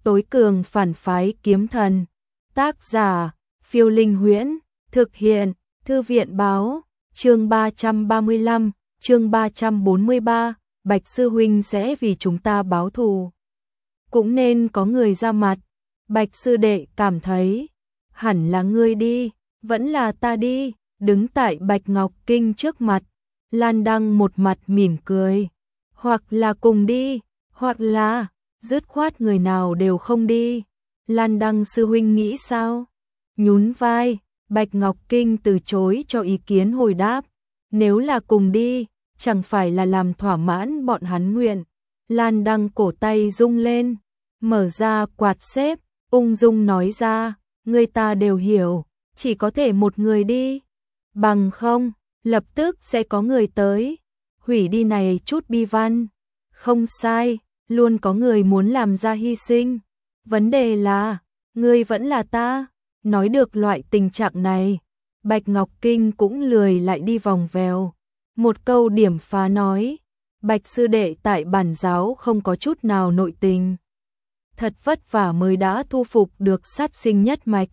Tối cường phản phái kiếm thần. Tác giả, Phiêu Linh Huyễn. Thực hiện, Thư viện báo. Chương 335, chương 343, Bạch sư huynh sẽ vì chúng ta báo thù. Cũng nên có người ra mặt. Bạch sư đệ cảm thấy, hẳn là ngươi đi, vẫn là ta đi. Đứng tại Bạch Ngọc Kinh trước mặt, Lan Đăng một mặt mỉm cười. Hoặc là cùng đi, hoặc là dứt khoát người nào đều không đi. Lan Đăng sư huynh nghĩ sao? Nhún vai, Bạch Ngọc Kinh từ chối cho ý kiến hồi đáp. Nếu là cùng đi, chẳng phải là làm thỏa mãn bọn hắn nguyện. Lan Đăng cổ tay rung lên, mở ra quạt xếp, ung dung nói ra, người ta đều hiểu, chỉ có thể một người đi. Bằng không, lập tức sẽ có người tới, hủy đi này chút bi văn. Không sai, luôn có người muốn làm ra hy sinh. Vấn đề là, ngươi vẫn là ta. Nói được loại tình trạng này, Bạch Ngọc Kinh cũng lười lại đi vòng vèo. Một câu điểm phá nói, Bạch sư đệ tại bản giáo không có chút nào nội tình. Thật vất vả mới đã thu phục được sát sinh nhất mạch.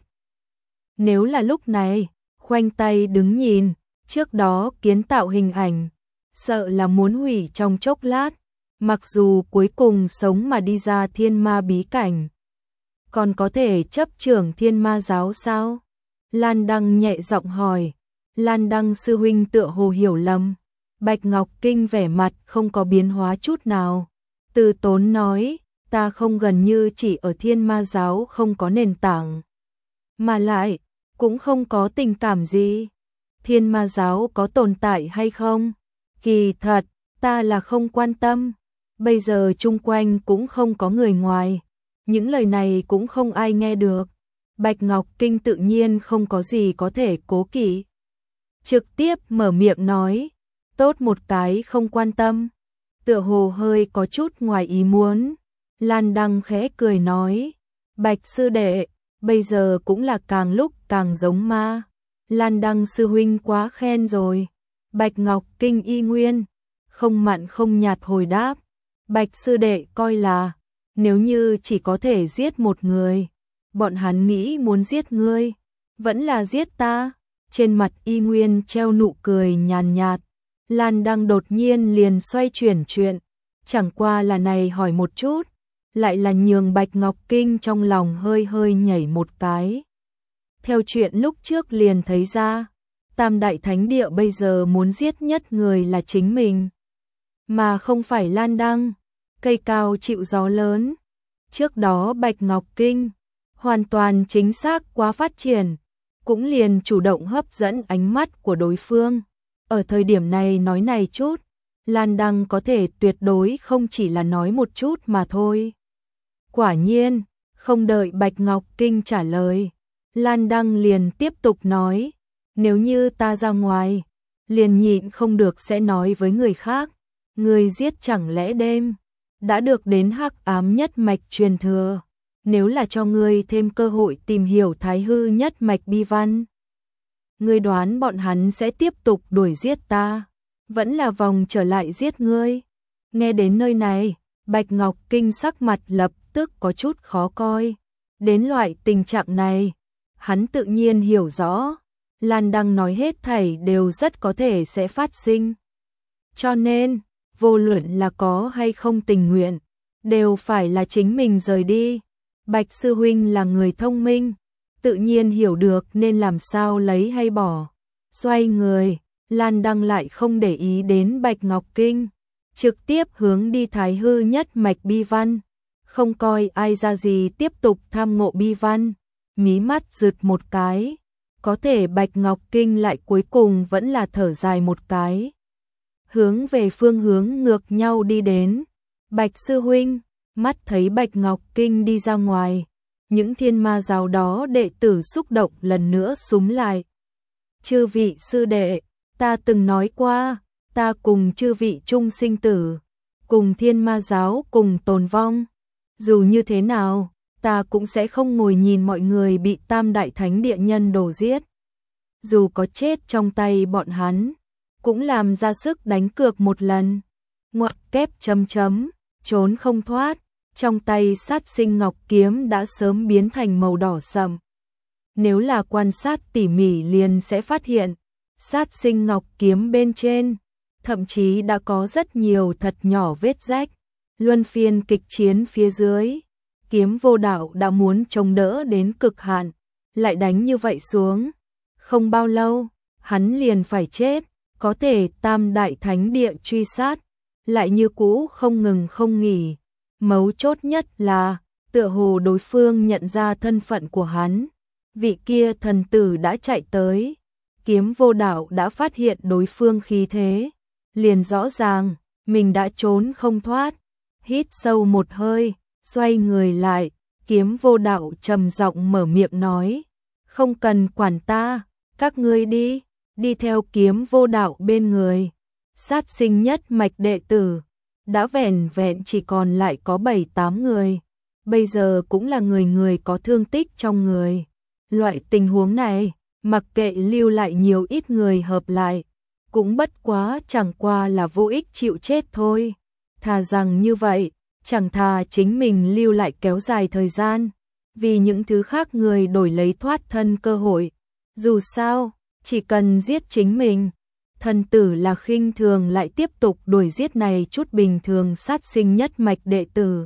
Nếu là lúc này, khoanh tay đứng nhìn, trước đó kiến tạo hình ảnh, sợ là muốn hủy trong chốc lát, mặc dù cuối cùng sống mà đi ra thiên ma bí cảnh. Còn có thể chấp trưởng thiên ma giáo sao? Lan Đăng nhẹ giọng hỏi. Lan Đăng sư huynh tựa hồ hiểu lầm. Bạch Ngọc Kinh vẻ mặt không có biến hóa chút nào. Từ tốn nói, ta không gần như chỉ ở thiên ma giáo không có nền tảng. Mà lại, cũng không có tình cảm gì. Thiên ma giáo có tồn tại hay không? Kỳ thật, ta là không quan tâm. Bây giờ chung quanh cũng không có người ngoài. Những lời này cũng không ai nghe được. Bạch Ngọc Kinh tự nhiên không có gì có thể cố kỵ. Trực tiếp mở miệng nói, tốt một cái không quan tâm. Tựa hồ hơi có chút ngoài ý muốn. Lan Đăng khẽ cười nói, Bạch sư đệ, bây giờ cũng là càng lúc càng giống ma. Lan Đăng sư huynh quá khen rồi. Bạch Ngọc Kinh y nguyên, không mặn không nhạt hồi đáp. Bạch sư đệ coi là, nếu như chỉ có thể giết một người, bọn hắn nghĩ muốn giết ngươi, vẫn là giết ta. Trên mặt y nguyên treo nụ cười nhàn nhạt. Lan Đăng đột nhiên liền xoay chuyển chuyện, chẳng qua là này hỏi một chút, lại là nhường Bạch Ngọc Kinh trong lòng hơi hơi nhảy một cái. Theo chuyện lúc trước liền thấy ra, Tam Đại Thánh Địa bây giờ muốn giết nhất người là chính mình, mà không phải Lan Đăng. Cây cao chịu gió lớn. Trước đó Bạch Ngọc Kinh hoàn toàn chính xác quá phát triển, cũng liền chủ động hấp dẫn ánh mắt của đối phương. Ở thời điểm này nói này chút, Lan Đăng có thể tuyệt đối không chỉ là nói một chút mà thôi. Quả nhiên, không đợi Bạch Ngọc Kinh trả lời, Lan Đăng liền tiếp tục nói, nếu như ta ra ngoài, liền nhịn không được sẽ nói với người khác, người giết chẳng lẽ đêm đã được đến hắc ám nhất mạch truyền thừa, nếu là cho ngươi thêm cơ hội tìm hiểu thái hư nhất mạch bi văn. Ngươi đoán bọn hắn sẽ tiếp tục đuổi giết ta, vẫn là vòng trở lại giết ngươi. Nghe đến nơi này, Bạch Ngọc Kinh sắc mặt lập tức có chút khó coi. Đến loại tình trạng này, hắn tự nhiên hiểu rõ, Lan Đăng nói hết thảy đều rất có thể sẽ phát sinh. Cho nên, vô luận là có hay không tình nguyện, đều phải là chính mình rời đi. Bạch sư huynh là người thông minh, tự nhiên hiểu được nên làm sao lấy hay bỏ. Xoay người, Lan Đăng lại không để ý đến Bạch Ngọc Kinh, trực tiếp hướng đi thái hư nhất mạch bi văn, không coi ai ra gì tiếp tục tham ngộ bi văn. Mí mắt rực một cái, có thể Bạch Ngọc Kinh lại cuối cùng vẫn là thở dài một cái, hướng về phương hướng ngược nhau đi đến. Bạch sư huynh, mắt thấy Bạch Ngọc Kinh đi ra ngoài, những thiên ma giáo đó đệ tử xúc động lần nữa xúm lại. Chư vị sư đệ, ta từng nói qua, ta cùng chư vị chung sinh tử, cùng thiên ma giáo cùng tồn vong. Dù như thế nào, ta cũng sẽ không ngồi nhìn mọi người bị Tam Đại Thánh Địa nhân đổ giết. Dù có chết trong tay bọn hắn, cũng làm ra sức đánh cược một lần. Ngoặc kép chấm chấm, trốn không thoát, Trong tay sát sinh ngọc kiếm đã sớm biến thành màu đỏ sậm. Nếu là quan sát tỉ mỉ liền sẽ phát hiện, sát sinh ngọc kiếm bên trên, thậm chí đã có rất nhiều thật nhỏ vết rách. Luân phiên kịch chiến phía dưới, Kiếm Vô Đạo đã muốn chống đỡ đến cực hạn, lại đánh như vậy xuống. Không bao lâu, hắn liền phải chết, có thể Tam Đại Thánh Địa truy sát, lại như cũ không ngừng không nghỉ. Mấu chốt nhất là, tựa hồ đối phương nhận ra thân phận của hắn. Vị kia thần tử đã chạy tới, Kiếm Vô Đạo đã phát hiện đối phương khí thế, liền rõ ràng, mình đã trốn không thoát. Hít sâu một hơi, xoay người lại, Kiếm Vô Đạo trầm giọng mở miệng nói, không cần quản ta, các ngươi đi theo Kiếm Vô Đạo bên người. Sát sinh nhất mạch đệ tử, đã vẻn vẹn chỉ còn lại có 7-8 người, bây giờ cũng là người người có thương tích trong người. Loại tình huống này, mặc kệ lưu lại nhiều ít người hợp lại, cũng bất quá chẳng qua là vô ích chịu chết thôi. Thà rằng như vậy, chẳng thà chính mình lưu lại kéo dài thời gian, vì những thứ khác người đổi lấy thoát thân cơ hội. Dù sao, chỉ cần giết chính mình, thần tử là khinh thường lại tiếp tục đuổi giết này chút bình thường sát sinh nhất mạch đệ tử.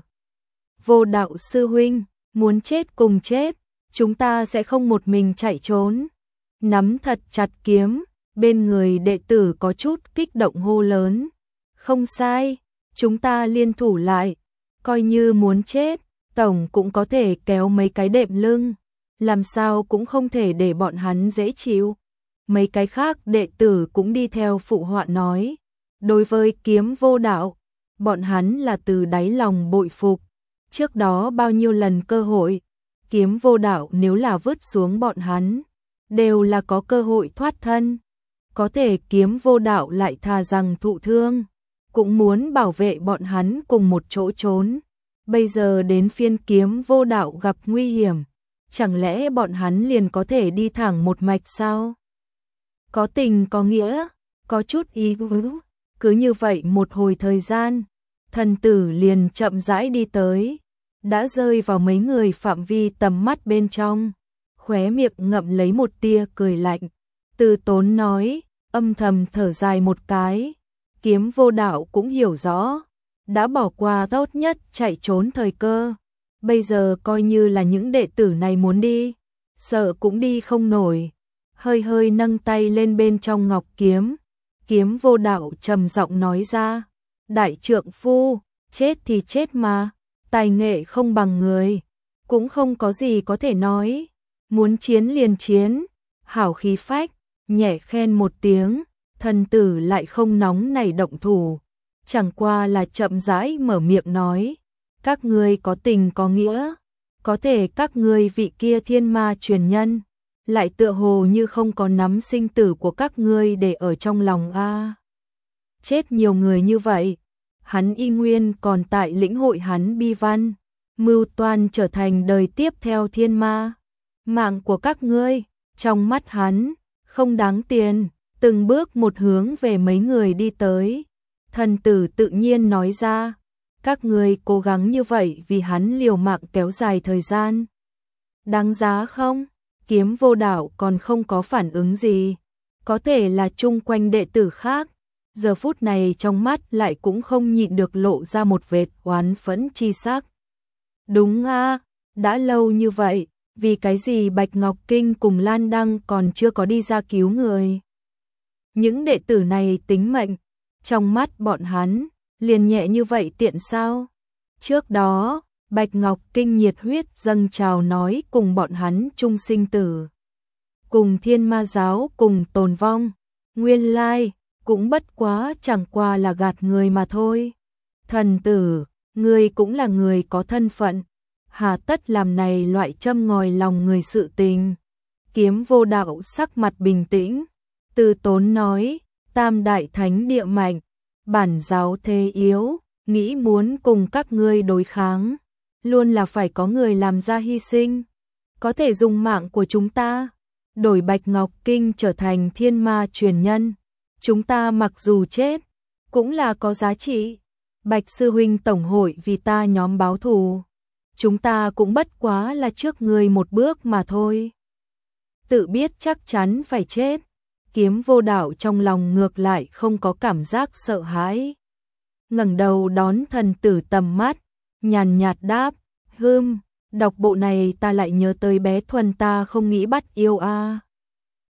Vô Đạo sư huynh, muốn chết cùng chết, chúng ta sẽ không một mình chạy trốn. Nắm thật chặt kiếm, bên người đệ tử có chút kích động hô lớn. Không sai, chúng ta liên thủ lại, coi như muốn chết, tổng cũng có thể kéo mấy cái đệm lưng, làm sao cũng không thể để bọn hắn dễ chịu. Mấy cái khác đệ tử cũng đi theo phụ họa nói. Đối với Kiếm Vô Đạo, bọn hắn là từ đáy lòng bội phục. Trước đó bao nhiêu lần cơ hội, Kiếm Vô Đạo nếu là vứt xuống bọn hắn, đều là có cơ hội thoát thân. Có thể Kiếm Vô Đạo lại thà rằng thụ thương, cũng muốn bảo vệ bọn hắn cùng một chỗ trốn. Bây giờ đến phiên Kiếm Vô Đạo gặp nguy hiểm, chẳng lẽ bọn hắn liền có thể đi thẳng một mạch sao? Có tình có nghĩa, có chút ý tứ. Cứ như vậy một hồi thời gian, thần tử liền chậm rãi đi tới, đã rơi vào mấy người phạm vi tầm mắt bên trong, khóe miệng ngậm lấy một tia cười lạnh. Từ Tốn nói, âm thầm thở dài một cái. Kiếm Vô Đạo cũng hiểu rõ, đã bỏ qua tốt nhất chạy trốn thời cơ. Bây giờ coi như là những đệ tử này muốn đi, sợ cũng đi không nổi. Hơi hơi nâng tay lên bên trong ngọc kiếm, Kiếm Vô Đạo trầm giọng nói ra, đại trượng phu, chết thì chết mà, tài nghệ không bằng người, cũng không có gì có thể nói, muốn chiến liền chiến, hảo khí phách, nhẹ khen một tiếng, thần tử lại không nóng nảy động thủ, chẳng qua là chậm rãi mở miệng nói, các ngươi có tình có nghĩa, có thể các ngươi vị kia thiên ma truyền nhân, lại tựa hồ như không có nắm sinh tử của các ngươi để ở trong lòng a. Chết nhiều người như vậy, hắn y nguyên còn tại lĩnh hội hắn bi văn, mưu toan trở thành đời tiếp theo thiên ma. Mạng của các ngươi, trong mắt hắn, không đáng tiền, từng bước một hướng về mấy người đi tới. Thần tử tự nhiên nói ra, các ngươi cố gắng như vậy vì hắn liều mạng kéo dài thời gian. Đáng giá không? Kiếm Vô Đạo còn không có phản ứng gì, có thể là chung quanh đệ tử khác, giờ phút này trong mắt lại cũng không nhịn được lộ ra một vệt oán phẫn chi sắc. Đúng a, đã lâu như vậy, vì cái gì Bạch Ngọc Kinh cùng Lan Đăng còn chưa có đi ra cứu người? Những đệ tử này tính mệnh, trong mắt bọn hắn, liền nhẹ như vậy tiện sao? Trước đó, Bạch Ngọc Kinh nhiệt huyết dâng trào nói cùng bọn hắn chung sinh tử. Cùng Thiên Ma Giáo cùng tồn vong, nguyên lai, cũng bất quá chẳng qua là gạt người mà thôi. Thần tử, ngươi cũng là người có thân phận, hà tất làm này loại châm ngòi lòng người sự tình. Kiếm Vô Đạo sắc mặt bình tĩnh, Từ Tốn nói, Tam Đại Thánh Địa mạnh, bản giáo thế yếu, nghĩ muốn cùng các ngươi đối kháng, luôn là phải có người làm ra hy sinh, có thể dùng mạng của chúng ta đổi Bạch Ngọc Kinh trở thành thiên ma truyền nhân, chúng ta mặc dù chết cũng là có giá trị. Bạch sư huynh tổng hội vì ta nhóm báo thù. Chúng ta cũng bất quá là trước ngươi một bước mà thôi. Tự biết chắc chắn phải chết. Kiếm Vô Đạo trong lòng ngược lại không có cảm giác sợ hãi. Ngẩng đầu đón thần tử tầm mắt, nhàn nhạt đáp, đọc bộ này ta lại nhớ tới bé Thuần ta không nghĩ bắt yêu a.